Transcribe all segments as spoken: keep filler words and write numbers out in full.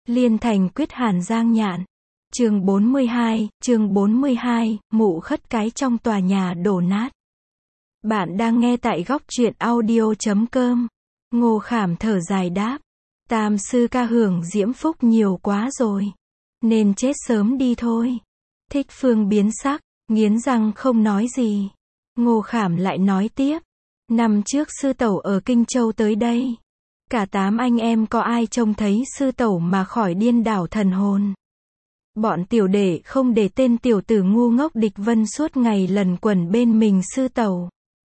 Liên thành quyết Hàn Giang Nhạn. Chương bốn mươi hai, chương bốn mươi hai, mụ khất cái trong tòa nhà đổ nát. Bạn đang nghe tại góc truyện audio chấm com. Ngô Khảm thở dài đáp. Tam sư ca hưởng diễm phúc nhiều quá rồi. Nên chết sớm đi thôi. Thích Phương biến sắc, nghiến răng không nói gì. Ngô Khảm lại nói tiếp. Năm trước sư tẩu ở Kinh Châu tới đây. Cả tám anh em có ai trông thấy sư tẩu mà khỏi điên đảo thần hồn. Bọn tiểu đệ không để tên tiểu tử ngu ngốc Địch Vân suốt ngày lần quẩn bên mình sư tẩu.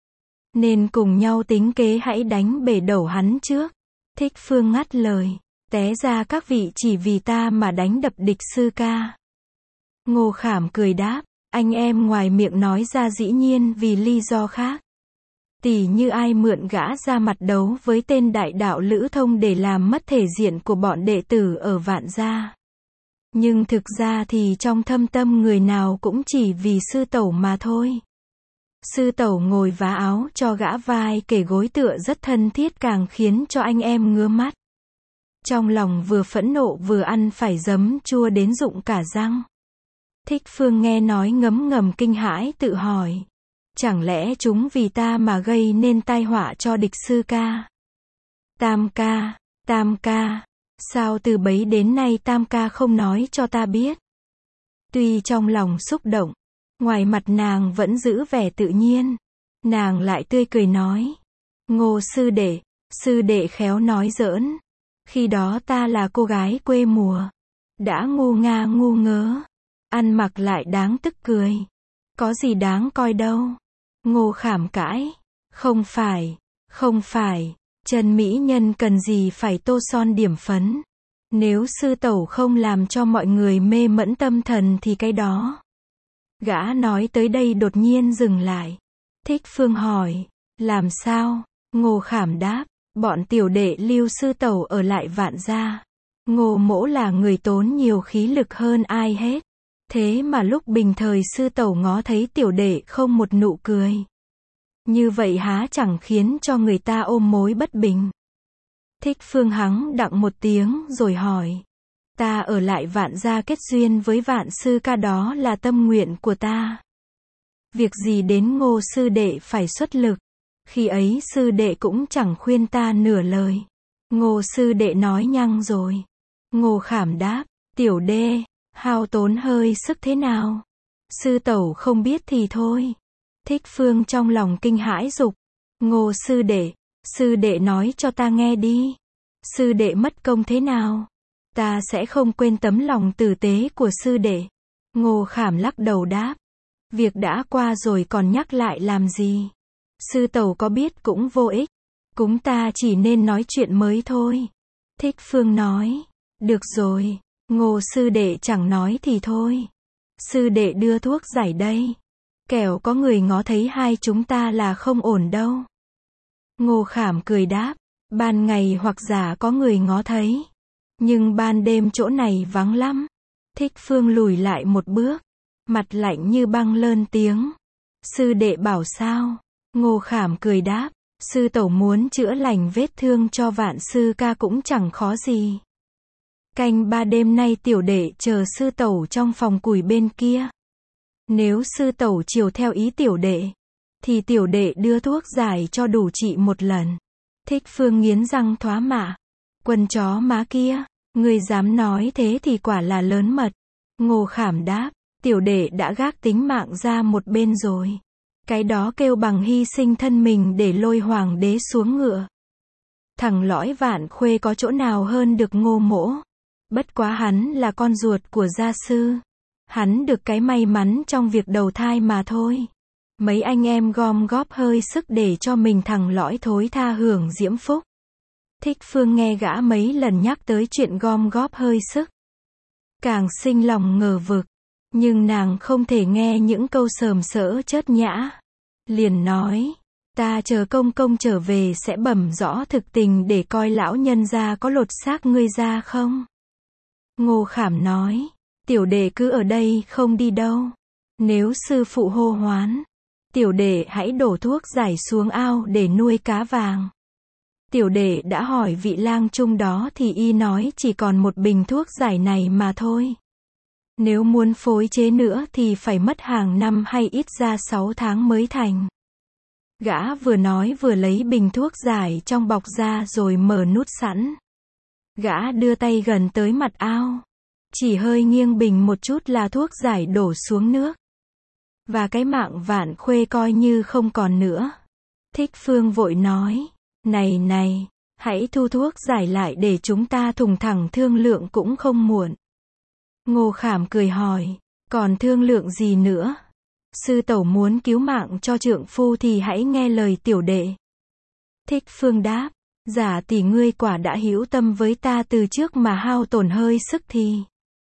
Nên cùng nhau tính kế hãy đánh bể đầu hắn trước. Thích Phương ngắt lời. Té ra các vị chỉ vì ta mà đánh đập Địch sư ca. Ngô Khảm cười đáp. Anh em ngoài miệng nói ra dĩ nhiên vì lý do khác. Tỉ như ai mượn gã ra mặt đấu với tên đại đạo Lữ Thông để làm mất thể diện của bọn đệ tử ở Vạn Gia. Nhưng thực ra thì trong thâm tâm người nào cũng chỉ vì sư tẩu mà thôi. Sư tẩu ngồi vá áo cho gã vai kể gối tựa rất thân thiết càng khiến cho anh em ngứa mắt. Trong lòng vừa phẫn nộ vừa ăn phải giấm chua đến rụng cả răng. Thích Phương nghe nói ngấm ngầm kinh hãi tự hỏi. Chẳng lẽ chúng vì ta mà gây nên tai họa cho Địch sư ca? Tam ca, Tam ca, sao từ bấy đến nay Tam ca không nói cho ta biết? Tuy trong lòng xúc động, ngoài mặt nàng vẫn giữ vẻ tự nhiên. Nàng lại tươi cười nói. Ngô sư đệ, sư đệ khéo nói giỡn. Khi đó ta là cô gái quê mùa. Đã ngu nga ngu ngớ. Ăn mặc lại đáng tức cười. Có gì đáng coi đâu. Ngô Khảm cãi. Không phải, không phải, Trần mỹ nhân cần gì phải tô son điểm phấn. Nếu sư tẩu không làm cho mọi người mê mẫn tâm thần thì cái đó. Gã nói tới đây đột nhiên dừng lại. Thích Phương hỏi. Làm sao? Ngô Khảm đáp. Bọn tiểu đệ lưu sư tẩu ở lại Vạn Gia. Ngô mỗ là người tốn nhiều khí lực hơn ai hết. Thế mà lúc bình thời sư tẩu ngó thấy tiểu đệ không một nụ cười. Như vậy há chẳng khiến cho người ta ôm mối bất bình. Thích Phương hắng đặng một tiếng rồi hỏi. Ta ở lại Vạn Gia kết duyên với Vạn sư ca đó là tâm nguyện của ta. Việc gì đến Ngô sư đệ phải xuất lực. Khi ấy sư đệ cũng chẳng khuyên ta nửa lời. Ngô sư đệ nói nhăng rồi. Ngô Khảm đáp. Tiểu đê, hao tốn hơi sức thế nào? Sư tẩu không biết thì thôi. Thích Phương trong lòng kinh hãi dục. Ngô sư đệ, sư đệ nói cho ta nghe đi. Sư đệ mất công thế nào? Ta sẽ không quên tấm lòng tử tế của sư đệ. Ngô Khảm lắc đầu đáp. Việc đã qua rồi còn nhắc lại làm gì? Sư tẩu có biết cũng vô ích. Chúng ta chỉ nên nói chuyện mới thôi. Thích Phương nói. Được rồi, Ngô sư đệ chẳng nói thì thôi. Sư đệ đưa thuốc giải đây. Kẻo có người ngó thấy hai chúng ta là không ổn đâu. Ngô Khảm cười đáp. Ban ngày hoặc giả có người ngó thấy. Nhưng ban đêm chỗ này vắng lắm. Thích Phương lùi lại một bước. Mặt lạnh như băng lơn tiếng. Sư đệ bảo sao? Ngô Khảm cười đáp. Sư tẩu muốn chữa lành vết thương cho Vạn sư ca cũng chẳng khó gì. Canh ba đêm nay tiểu đệ chờ sư tẩu trong phòng củi bên kia. Nếu sư tẩu chiều theo ý tiểu đệ, thì tiểu đệ đưa thuốc giải cho đủ trị một lần. Thích Phương nghiến răng thoá mạ. Quần chó má kia, người dám nói thế thì quả là lớn mật. Ngô Khảm đáp. Tiểu đệ đã gác tính mạng ra một bên rồi. Cái đó kêu bằng hy sinh thân mình để lôi hoàng đế xuống ngựa. Thằng lõi Vạn Khuê có chỗ nào hơn được Ngô mỗ. Bất quá hắn là con ruột của gia sư. Hắn được cái may mắn trong việc đầu thai mà thôi. Mấy anh em gom góp hơi sức để cho mình thằng lõi thối tha hưởng diễm phúc. Thích Phương nghe gã mấy lần nhắc tới chuyện gom góp hơi sức. Càng sinh lòng ngờ vực. Nhưng nàng không thể nghe những câu sờm sỡ chớt nhã. Liền nói. Ta chờ công công trở về sẽ bẩm rõ thực tình để coi lão nhân gia có lột xác ngươi ra không. Ngô Khảm nói. Tiểu đệ cứ ở đây không đi đâu. Nếu sư phụ hô hoán, tiểu đệ hãy đổ thuốc giải xuống ao để nuôi cá vàng. Tiểu đệ đã hỏi vị lang trung đó thì y nói chỉ còn một bình thuốc giải này mà thôi. Nếu muốn phối chế nữa thì phải mất hàng năm hay ít ra sáu tháng mới thành. Gã vừa nói vừa lấy bình thuốc giải trong bọc ra rồi mở nút sẵn. Gã đưa tay gần tới mặt ao. Chỉ hơi nghiêng bình một chút là thuốc giải đổ xuống nước. Và cái mạng Vạn Khuê coi như không còn nữa. Thích Phương vội nói, này này, hãy thu thuốc giải lại để chúng ta thùng thẳng thương lượng cũng không muộn. Ngô Khảm cười hỏi, còn thương lượng gì nữa? Sư tẩu muốn cứu mạng cho trượng phu thì hãy nghe lời tiểu đệ. Thích Phương đáp, giả tỷ ngươi quả đã hữu tâm với ta từ trước mà hao tổn hơi sức thì.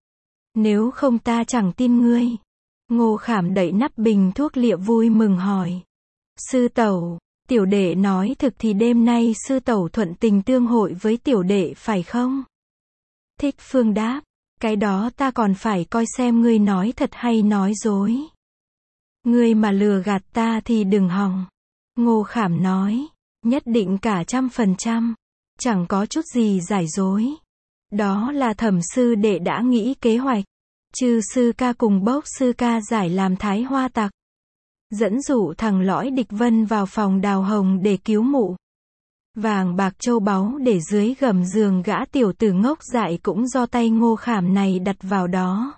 Nếu không ta chẳng tin ngươi. Ngô Khảm đậy nắp bình thuốc lịa vui mừng hỏi. Sư tẩu, tiểu đệ nói thực thì đêm nay sư tẩu thuận tình tương hội với tiểu đệ phải không? Thích Phương đáp, cái đó ta còn phải coi xem ngươi nói thật hay nói dối. Ngươi mà lừa gạt ta thì đừng hòng. Ngô Khảm nói, nhất định cả trăm phần trăm, chẳng có chút gì giải dối. Đó là Thẩm sư đệ đã nghĩ kế hoạch. Chư sư ca cùng Bốc sư ca giải làm Thái Hoa tặc. Dẫn dụ thằng lõi Địch Vân vào phòng Đào Hồng để cứu mụ. Vàng bạc châu báu để dưới gầm giường gã tiểu tử ngốc dại cũng do tay Ngô Khảm này đặt vào đó.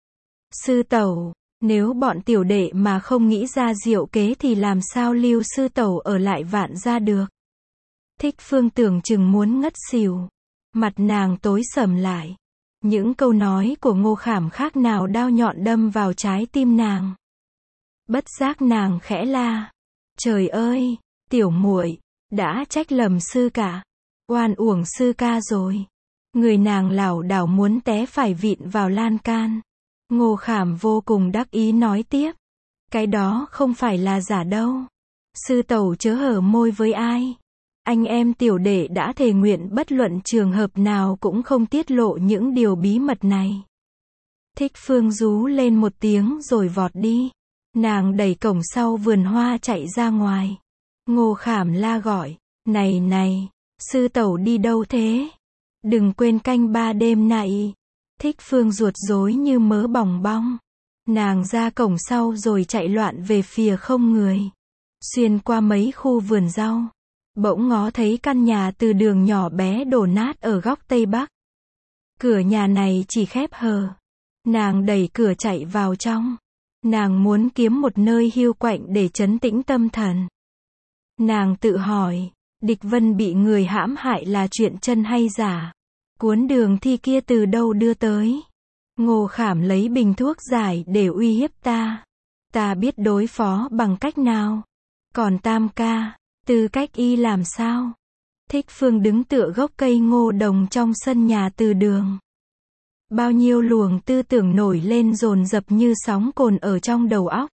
Sư tẩu, nếu bọn tiểu đệ mà không nghĩ ra diệu kế thì làm sao lưu sư tẩu ở lại Vạn gia được. Thích Phương tưởng chừng muốn ngất xỉu. Mặt nàng tối sầm lại. Những câu nói của Ngô Khảm khác nào đao nhọn đâm vào trái tim nàng. Bất giác nàng khẽ la. Trời ơi, tiểu muội, đã trách lầm sư cả. Oan uổng sư ca rồi. Người nàng lảo đảo muốn té phải vịn vào lan can. Ngô Khảm vô cùng đắc ý nói tiếp. Cái đó không phải là giả đâu. Sư tẩu chớ hở môi với ai. Anh em tiểu đệ đã thề nguyện bất luận trường hợp nào cũng không tiết lộ những điều bí mật này. Thích Phương rú lên một tiếng rồi vọt đi. Nàng đẩy cổng sau vườn hoa chạy ra ngoài. Ngô Khảm la gọi, này này, sư tẩu đi đâu thế? Đừng quên canh ba đêm này. Thích Phương ruột rối như mớ bòng bong. Nàng ra cổng sau rồi chạy loạn về phía không người. Xuyên qua mấy khu vườn rau. Bỗng ngó thấy căn nhà từ đường nhỏ bé đổ nát ở góc tây bắc. Cửa nhà này chỉ khép hờ. Nàng đẩy cửa chạy vào trong. Nàng muốn kiếm một nơi hiu quạnh để trấn tĩnh tâm thần. Nàng tự hỏi, Địch Vân bị người hãm hại là chuyện chân hay giả? Cuốn đường thi kia từ đâu đưa tới? Ngô Khảm lấy bình thuốc giải để uy hiếp ta. Ta biết đối phó bằng cách nào? Còn Tam ca, tư cách y làm sao? Thích Phương đứng tựa gốc cây ngô đồng trong sân nhà từ đường. Bao nhiêu luồng tư tưởng nổi lên dồn dập như sóng cồn ở trong đầu óc.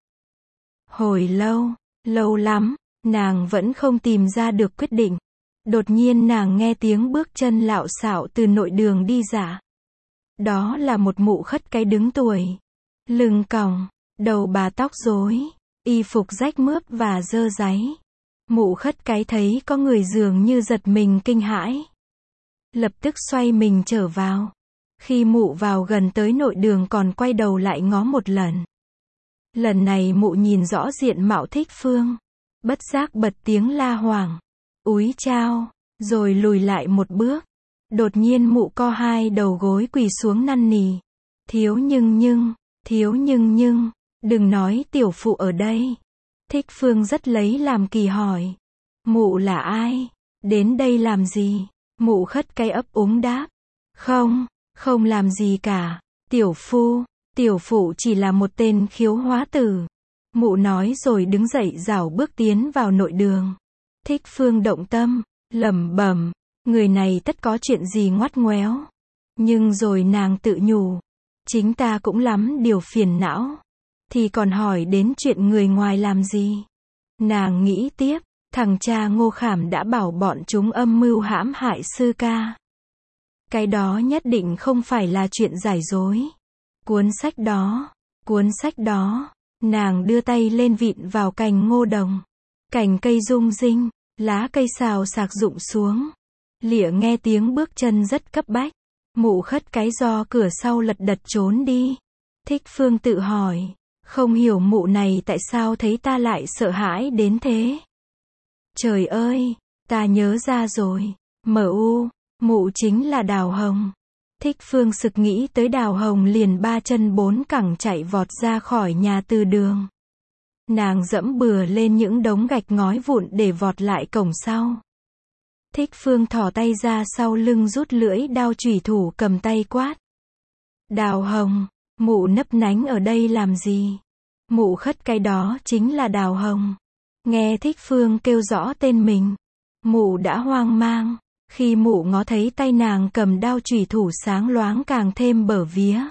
Hồi lâu, lâu lắm, nàng vẫn không tìm ra được quyết định. Đột nhiên nàng nghe tiếng bước chân lạo xạo từ nội đường đi ra. Đó là một mụ khất cái đứng tuổi. Lưng còng, đầu bà tóc rối, y phục rách mướp và dơ dáy. Mụ khất cái thấy có người dường như giật mình kinh hãi. Lập tức xoay mình trở vào. Khi mụ vào gần tới nội đường còn quay đầu lại ngó một lần. Lần này mụ nhìn rõ diện mạo Thích Phương. Bất giác bật tiếng la hoảng. Úi chao, rồi lùi lại một bước. Đột nhiên mụ co hai đầu gối quỳ xuống năn nỉ. Thiếu nhưng nhưng, thiếu nhưng nhưng, đừng nói tiểu phụ ở đây. Thích Phương rất lấy làm kỳ hỏi. Mụ là ai? Đến đây làm gì? Mụ khất cái ấp úng đáp. Không, không làm gì cả. Tiểu phu, tiểu phụ chỉ là một tên khiếu hóa tử. Mụ nói rồi đứng dậy rảo bước tiến vào nội đường. Thích Phương động tâm, lẩm bẩm, người này tất có chuyện gì ngoắt ngoéo. Nhưng rồi nàng tự nhủ, chính ta cũng lắm điều phiền não, thì còn hỏi đến chuyện người ngoài làm gì. Nàng nghĩ tiếp, thằng cha Ngô Khảm đã bảo bọn chúng âm mưu hãm hại sư ca. Cái đó nhất định không phải là chuyện giải dối. Cuốn sách đó, cuốn sách đó, nàng đưa tay lên vịn vào cành ngô đồng. Cành cây rung rinh, Lá cây xào xạc rụng xuống. Lịa nghe tiếng bước chân rất cấp bách. Mụ khất cái do cửa sau lật đật trốn đi. Thích Phương tự hỏi, không hiểu mụ này tại sao thấy ta lại sợ hãi đến thế. Trời ơi, ta nhớ ra rồi. Mờ u, mụ chính là Đào Hồng. Thích Phương sực nghĩ tới Đào Hồng liền ba chân bốn cẳng chạy vọt ra khỏi nhà từ đường. Nàng dẫm bừa lên những đống gạch ngói vụn để vọt lại cổng sau. Thích Phương thò tay ra sau lưng rút lưỡi đao chủy thủ cầm tay quát. Đào Hồng, mụ nấp nánh ở đây làm gì? Mụ khất cái đó chính là Đào Hồng. Nghe Thích Phương kêu rõ tên mình, mụ đã hoang mang. Khi mụ ngó thấy tay nàng cầm đao chủy thủ sáng loáng càng thêm bở vía.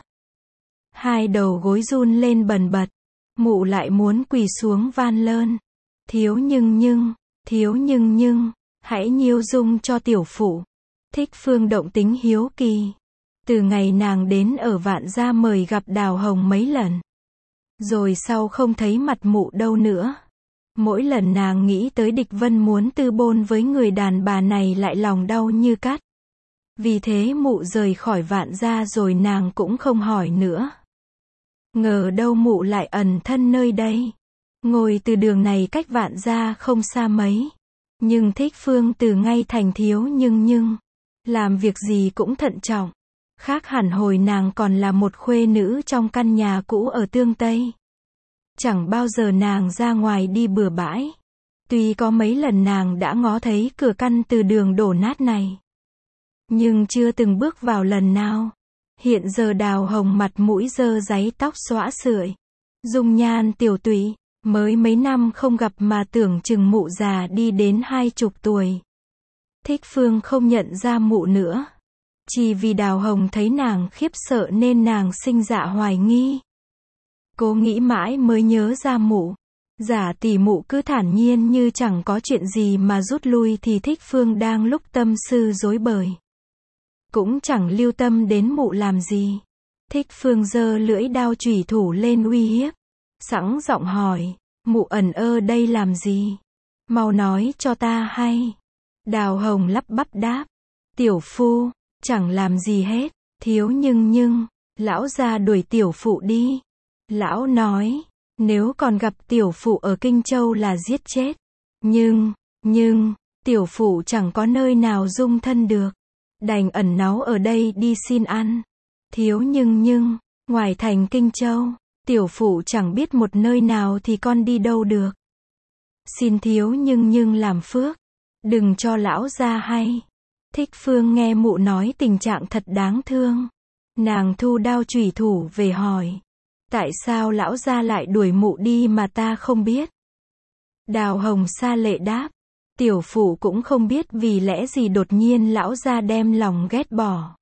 Hai đầu gối run lên bần bật. Mụ lại muốn quỳ xuống van lơn. Thiếu nhưng nhưng, thiếu nhưng nhưng, hãy nhiêu dung cho tiểu phụ. Thích Phương động tính hiếu kỳ. Từ ngày nàng đến ở Vạn Gia mời gặp Đào Hồng mấy lần. Rồi sau không thấy mặt mụ đâu nữa. Mỗi lần nàng nghĩ tới Địch Vân muốn tư bôn với người đàn bà này lại lòng đau như cắt. Vì thế mụ rời khỏi Vạn Gia rồi nàng cũng không hỏi nữa. Ngờ đâu mụ lại ẩn thân nơi đây. Ngồi từ đường này cách Vạn Gia không xa mấy. Nhưng Thích Phương từ ngay thành thiếu nhưng nhưng. Làm việc gì cũng thận trọng. Khác hẳn hồi nàng còn là một khuê nữ trong căn nhà cũ ở Tương Tây. Chẳng bao giờ nàng ra ngoài đi bừa bãi. Tuy có mấy lần nàng đã ngó thấy cửa căn từ đường đổ nát này. Nhưng chưa từng bước vào lần nào. Hiện giờ Đào Hồng mặt mũi dơ dáy tóc xõa sưởi. Dung nhan tiểu tụy. Mới mấy năm không gặp mà tưởng chừng mụ già đi đến hai chục tuổi. Thích Phương không nhận ra mụ nữa. Chỉ vì Đào Hồng thấy nàng khiếp sợ nên nàng sinh dạ hoài nghi. Cố nghĩ mãi mới nhớ ra mụ. Giả tỷ mụ cứ thản nhiên như chẳng có chuyện gì mà rút lui thì Thích Phương đang lúc tâm sư rối bời. Cũng chẳng lưu tâm đến mụ làm gì. Thích Phương giơ lưỡi đao chủy thủ lên uy hiếp. Sẵn giọng hỏi, mụ ẩn ơ đây làm gì? Mau nói cho ta hay. Đào Hồng lắp bắp đáp. Tiểu phu, chẳng làm gì hết. Thiếu nhưng nhưng, lão ra đuổi tiểu phụ đi. Lão nói, nếu còn gặp tiểu phụ ở Kinh Châu là giết chết. Nhưng, nhưng, tiểu phụ chẳng có nơi nào dung thân được. Đành ẩn náu ở đây đi xin ăn. Thiếu nhưng nhưng, ngoài thành Kinh Châu, tiểu phụ chẳng biết một nơi nào thì con đi đâu được. Xin thiếu nhưng nhưng làm phước. Đừng cho lão ra hay. Thích Phương nghe mụ nói tình trạng thật đáng thương. Nàng thu đao chủy thủ về hỏi. Tại sao lão gia lại đuổi mụ đi mà ta không biết? Đào Hồng sa lệ đáp. Tiểu phụ cũng không biết vì lẽ gì đột nhiên lão gia đem lòng ghét bỏ.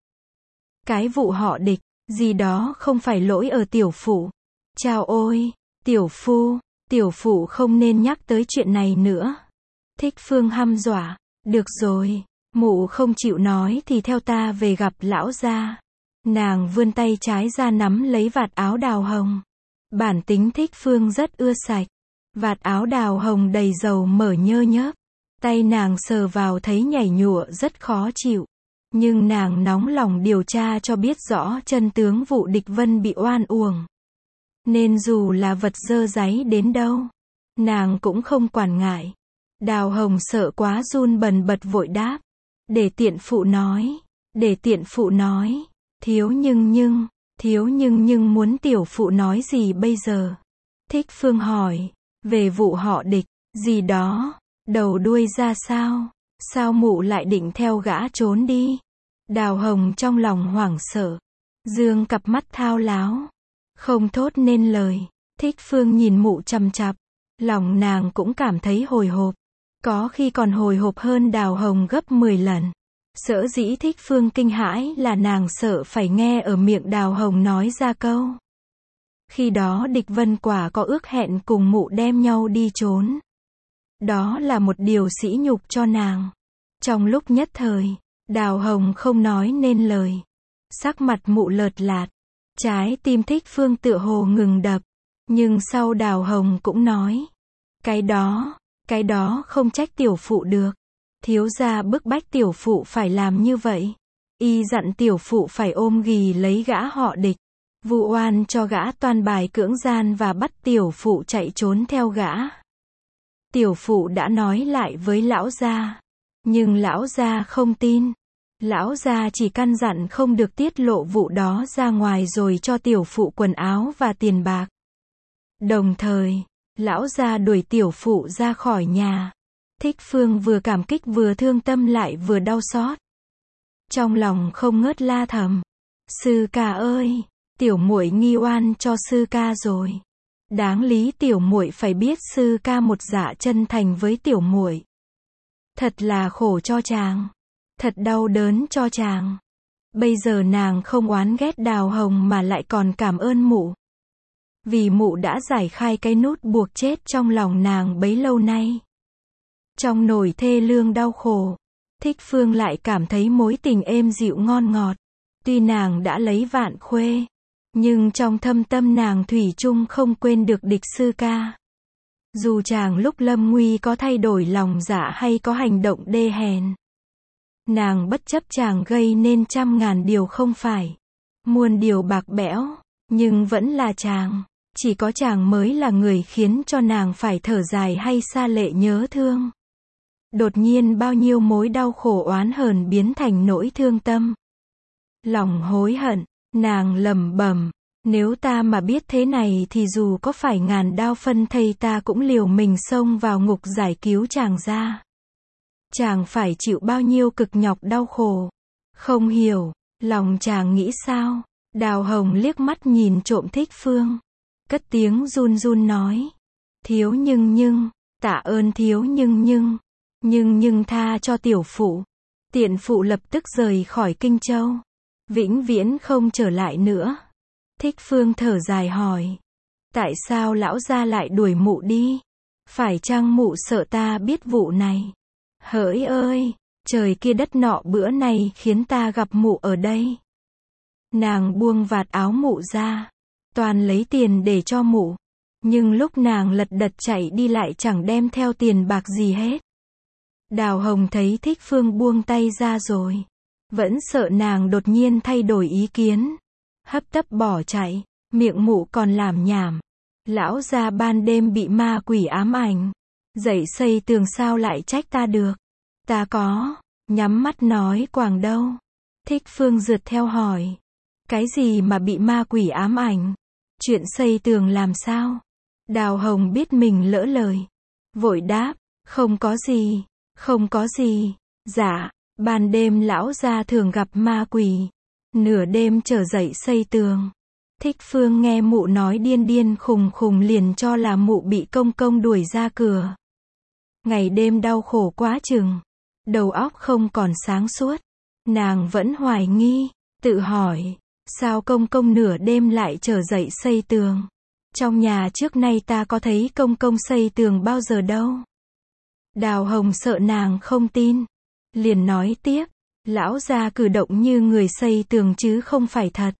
Cái vụ họ Địch, gì đó không phải lỗi ở tiểu phụ. Chao ôi, tiểu phu, tiểu phụ không nên nhắc tới chuyện này nữa. Thích Phương hăm dọa. Được rồi, mụ không chịu nói thì theo ta về gặp lão gia. Nàng vươn tay trái ra nắm lấy vạt áo Đào Hồng. Bản tính Thích Phương rất ưa sạch. Vạt áo Đào Hồng đầy dầu mỡ nhơ nhớp. Tay nàng sờ vào thấy nhảy nhụa rất khó chịu. Nhưng nàng nóng lòng điều tra cho biết rõ chân tướng vụ Địch Vân bị oan uổng. Nên dù là vật dơ dáy đến đâu, nàng cũng không quản ngại. Đào Hồng sợ quá run bần bật vội đáp. Để tiện phụ nói. Để tiện phụ nói. Thiếu nhưng nhưng, thiếu nhưng nhưng muốn tiểu phụ nói gì bây giờ? Thích Phương hỏi. Về vụ họ Địch, gì đó, đầu đuôi ra sao? Sao mụ lại định theo gã trốn đi? Đào Hồng trong lòng hoảng sợ. Dương cặp mắt thao láo. Không thốt nên lời. Thích Phương nhìn mụ chằm chặp. Lòng nàng cũng cảm thấy hồi hộp. Có khi còn hồi hộp hơn Đào Hồng gấp mười lần. Sở dĩ Thích Phương kinh hãi là nàng sợ phải nghe ở miệng Đào Hồng nói ra câu. Khi đó Địch Vân quả có ước hẹn cùng mụ đem nhau đi trốn. Đó là một điều sỉ nhục cho nàng. Trong lúc nhất thời, Đào Hồng không nói nên lời. Sắc mặt mụ lợt lạt. Trái tim Thích Phương tựa hồ ngừng đập. Nhưng sau Đào Hồng cũng nói. Cái đó, Cái đó không trách tiểu phụ được. Thiếu gia bức bách tiểu phụ phải làm như vậy. Y dặn tiểu phụ phải ôm ghì lấy gã họ Địch. Vu oan cho gã toan bài cưỡng gian và bắt tiểu phụ chạy trốn theo gã. Tiểu phụ đã nói lại với lão gia. Nhưng lão gia không tin. Lão gia chỉ căn dặn không được tiết lộ vụ đó ra ngoài rồi cho tiểu phụ quần áo và tiền bạc. Đồng thời, lão gia đuổi tiểu phụ ra khỏi nhà. Thích Phương vừa cảm kích vừa thương tâm lại vừa đau xót. Trong lòng không ngớt la thầm. Sư ca ơi, tiểu muội nghi oan cho sư ca rồi. Đáng lý tiểu muội phải biết sư ca một dạ chân thành với tiểu muội. Thật là khổ cho chàng. Thật đau đớn cho chàng. Bây giờ nàng không oán ghét Đào Hồng mà lại còn cảm ơn mụ. Vì mụ đã giải khai cái nút buộc chết trong lòng nàng bấy lâu nay. Trong nỗi thê lương đau khổ, Thích Phương lại cảm thấy mối tình êm dịu ngon ngọt. Tuy nàng đã lấy Vạn Khuê, nhưng trong thâm tâm nàng thủy chung không quên được Địch sư ca. Dù chàng lúc lâm nguy có thay đổi lòng dạ hay có hành động đê hèn, nàng bất chấp chàng gây nên trăm ngàn điều không phải, muôn điều bạc bẽo, nhưng vẫn là chàng. Chỉ có chàng mới là người khiến cho nàng phải thở dài hay xa lệ nhớ thương. Đột nhiên bao nhiêu mối đau khổ oán hờn biến thành nỗi thương tâm. Lòng hối hận, nàng lẩm bẩm, nếu ta mà biết thế này thì dù có phải ngàn đao phân thây ta cũng liều mình xông vào ngục giải cứu chàng ra. Chàng phải chịu bao nhiêu cực nhọc đau khổ. Không hiểu, lòng chàng nghĩ sao? Đào Hồng liếc mắt nhìn trộm Thích Phương. Cất tiếng run run nói. Thiếu nhưng nhưng, tạ ơn thiếu nhưng nhưng, nhưng nhưng tha cho tiểu phụ. Tiện phụ lập tức rời khỏi Kinh Châu. Vĩnh viễn không trở lại nữa. Thích Phương thở dài hỏi. Tại sao lão gia lại đuổi mụ đi? Phải chăng mụ sợ ta biết vụ này? Hỡi ơi, trời kia đất nọ bữa này khiến ta gặp mụ ở đây. Nàng buông vạt áo mụ ra. Toàn lấy tiền để cho mụ. Nhưng lúc nàng lật đật chạy đi lại chẳng đem theo tiền bạc gì hết. Đào Hồng thấy Thích Phương buông tay ra rồi. Vẫn sợ nàng đột nhiên thay đổi ý kiến. Hấp tấp bỏ chạy. Miệng mụ còn làm nhảm. Lão gia ban đêm bị ma quỷ ám ảnh. Dậy xây tường sao lại trách ta được. Ta có. Nhắm mắt nói quàng đâu. Thích Phương rượt theo hỏi. Cái gì mà bị ma quỷ ám ảnh? Chuyện xây tường làm sao? Đào Hồng biết mình lỡ lời. Vội đáp. Không có gì. Không có gì. Dạ. Ban đêm lão gia thường gặp ma quỷ. Nửa đêm trở dậy xây tường. Thích Phương nghe mụ nói điên điên khùng khùng liền cho là mụ bị công công đuổi ra cửa. Ngày đêm đau khổ quá chừng. Đầu óc không còn sáng suốt. Nàng vẫn hoài nghi. Tự hỏi. Sao công công nửa đêm lại trở dậy xây tường? Trong nhà trước nay ta có thấy công công xây tường bao giờ đâu. Đào Hồng sợ nàng không tin. Liền nói tiếp. Lão gia cử động như người xây tường chứ không phải thật.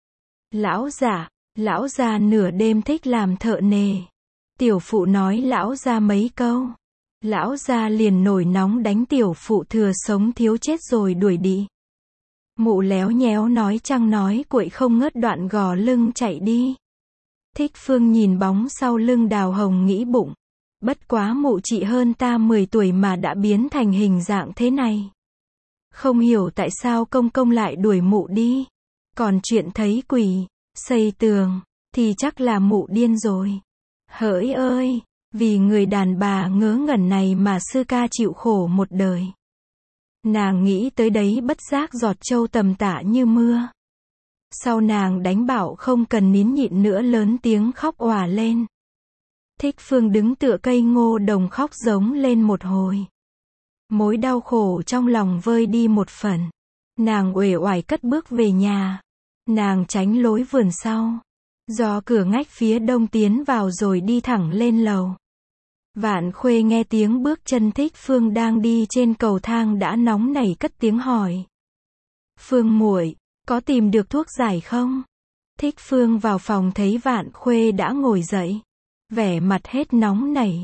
Lão giả, lão gia nửa đêm thích làm thợ nề. Tiểu phụ nói lão gia mấy câu. Lão gia liền nổi nóng đánh tiểu phụ thừa sống thiếu chết rồi đuổi đi. Mụ léo nhéo nói chăng nói cuội không ngớt đoạn gò lưng chạy đi. Thích Phương nhìn bóng sau lưng Đào Hồng nghĩ bụng. Bất quá mụ chị hơn ta mười tuổi mà đã biến thành hình dạng thế này. Không hiểu tại sao công công lại đuổi mụ đi. Còn chuyện thấy quỷ, xây tường, thì chắc là mụ điên rồi. Hỡi ơi, vì người đàn bà ngớ ngẩn này mà sư ca chịu khổ một đời. Nàng nghĩ tới đấy bất giác giọt trâu tầm tả như mưa. Sau nàng đánh bảo không cần nín nhịn nữa lớn tiếng khóc òa lên. Thích Phương đứng tựa cây ngô đồng khóc giống lên một hồi. Mối đau khổ trong lòng vơi đi một phần. Nàng uể oải cất bước về nhà. Nàng tránh lối vườn sau. Do cửa ngách phía đông tiến vào rồi đi thẳng lên lầu. Vạn Khuê nghe tiếng bước chân Thích Phương đang đi trên cầu thang đã nóng nảy cất tiếng hỏi. Phương muội, có tìm được thuốc giải không? Thích Phương vào phòng thấy Vạn Khuê đã ngồi dậy. Vẻ mặt hết nóng nảy.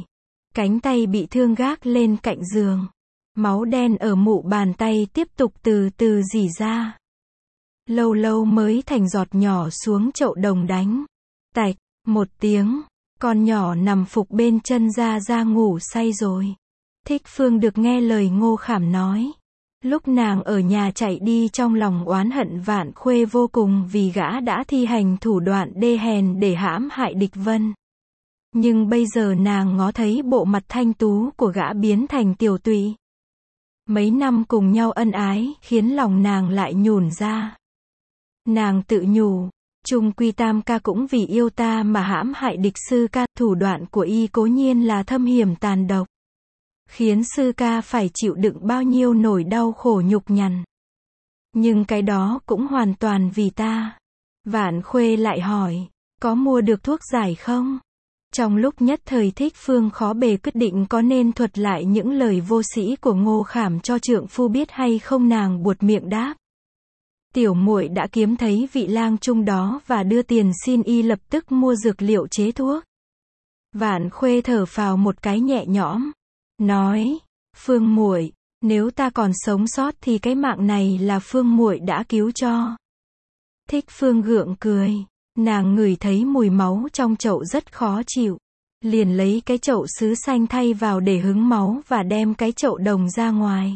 Cánh tay bị thương gác lên cạnh giường. Máu đen ở mụ bàn tay tiếp tục từ từ rỉ ra. Lâu lâu mới thành giọt nhỏ xuống chậu đồng đánh. Tạch, một tiếng, con nhỏ nằm phục bên chân Gia Gia ngủ say rồi. Thích Phương được nghe lời Ngô Khảm nói. Lúc nàng ở nhà chạy đi trong lòng oán hận Vạn Khuê vô cùng vì gã đã thi hành thủ đoạn đê hèn để hãm hại địch vân. Nhưng bây giờ nàng ngó thấy bộ mặt thanh tú của gã biến thành tiều tụy. Mấy năm cùng nhau ân ái, khiến lòng nàng lại nhủn ra. Nàng tự nhủ, chung quy Tam ca cũng vì yêu ta mà hãm hại địch sư ca, thủ đoạn của y cố nhiên là thâm hiểm tàn độc. Khiến sư ca phải chịu đựng bao nhiêu nỗi đau khổ nhục nhằn. Nhưng cái đó cũng hoàn toàn vì ta. Vạn Khuê lại hỏi, có mua được thuốc giải không? Trong lúc nhất thời Thích Phương khó bề quyết định có nên thuật lại những lời vô sĩ của Ngô Khảm cho trượng phu biết hay không, nàng buột miệng đáp. Tiểu muội đã kiếm thấy vị lang trung đó và đưa tiền xin y lập tức mua dược liệu chế thuốc. Vạn Khuê thở phào một cái nhẹ nhõm. Nói, Phương muội, nếu ta còn sống sót thì cái mạng này là Phương muội đã cứu cho. Thích Phương gượng cười. Nàng ngửi thấy mùi máu trong chậu rất khó chịu. Liền lấy cái chậu sứ xanh thay vào để hứng máu và đem cái chậu đồng ra ngoài.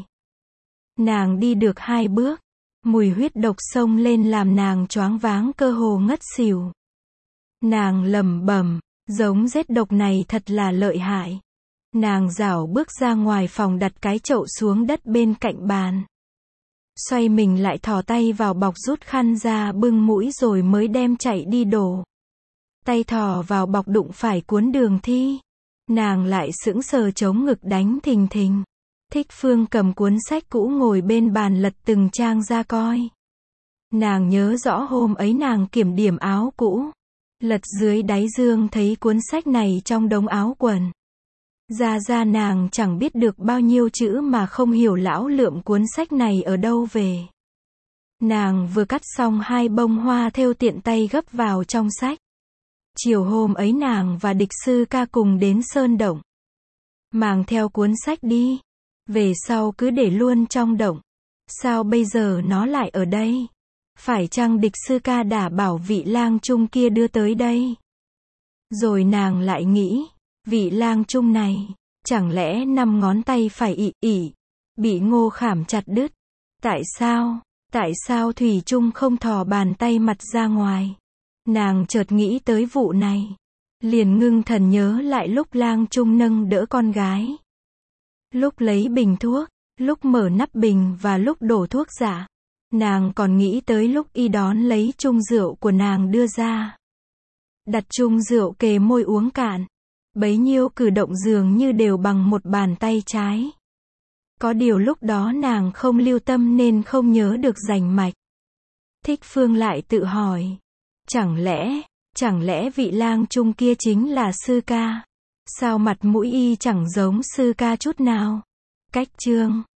Nàng đi được hai bước. Mùi huyết độc xông lên làm nàng choáng váng cơ hồ ngất xỉu. Nàng lẩm bẩm, giống rết độc này thật là lợi hại. Nàng rảo bước ra ngoài phòng đặt cái chậu xuống đất bên cạnh bàn. Xoay mình lại thò tay vào bọc rút khăn ra bưng mũi rồi mới đem chạy đi đổ. Tay thò vào bọc đụng phải cuốn Đường Thi. Nàng lại sững sờ chống ngực đánh thình thình. Thích Phương cầm cuốn sách cũ ngồi bên bàn lật từng trang ra coi. Nàng nhớ rõ hôm ấy nàng kiểm điểm áo cũ. Lật dưới đáy dương thấy cuốn sách này trong đống áo quần. Ra ra nàng chẳng biết được bao nhiêu chữ mà không hiểu lão lượm cuốn sách này ở đâu về. Nàng vừa cắt xong hai bông hoa thêu tiện tay gấp vào trong sách. Chiều hôm ấy nàng và địch sư ca cùng đến Sơn Động. Mang theo cuốn sách đi. Về sau cứ để luôn trong động. Sao bây giờ nó lại ở đây? Phải chăng địch sư ca đã bảo vị lang trung kia đưa tới đây? Rồi nàng lại nghĩ. Vị lang trung này, chẳng lẽ năm ngón tay phải ị ị, bị Ngô Khảm chặt đứt? Tại sao, tại sao Thủy Trung không thò bàn tay mặt ra ngoài? Nàng chợt nghĩ tới vụ này. Liền ngưng thần nhớ lại lúc lang trung nâng đỡ con gái. Lúc lấy bình thuốc, lúc mở nắp bình và lúc đổ thuốc giả. Nàng còn nghĩ tới lúc y đón lấy chung rượu của nàng đưa ra. Đặt chung rượu kề môi uống cạn. Bấy nhiêu cử động dường như đều bằng một bàn tay trái. Có điều lúc đó nàng không lưu tâm nên không nhớ được rành mạch. Thích Phương lại tự hỏi. Chẳng lẽ, chẳng lẽ vị lang trung kia chính là sư ca? Sao mặt mũi y chẳng giống sư ca chút nào? Cách chương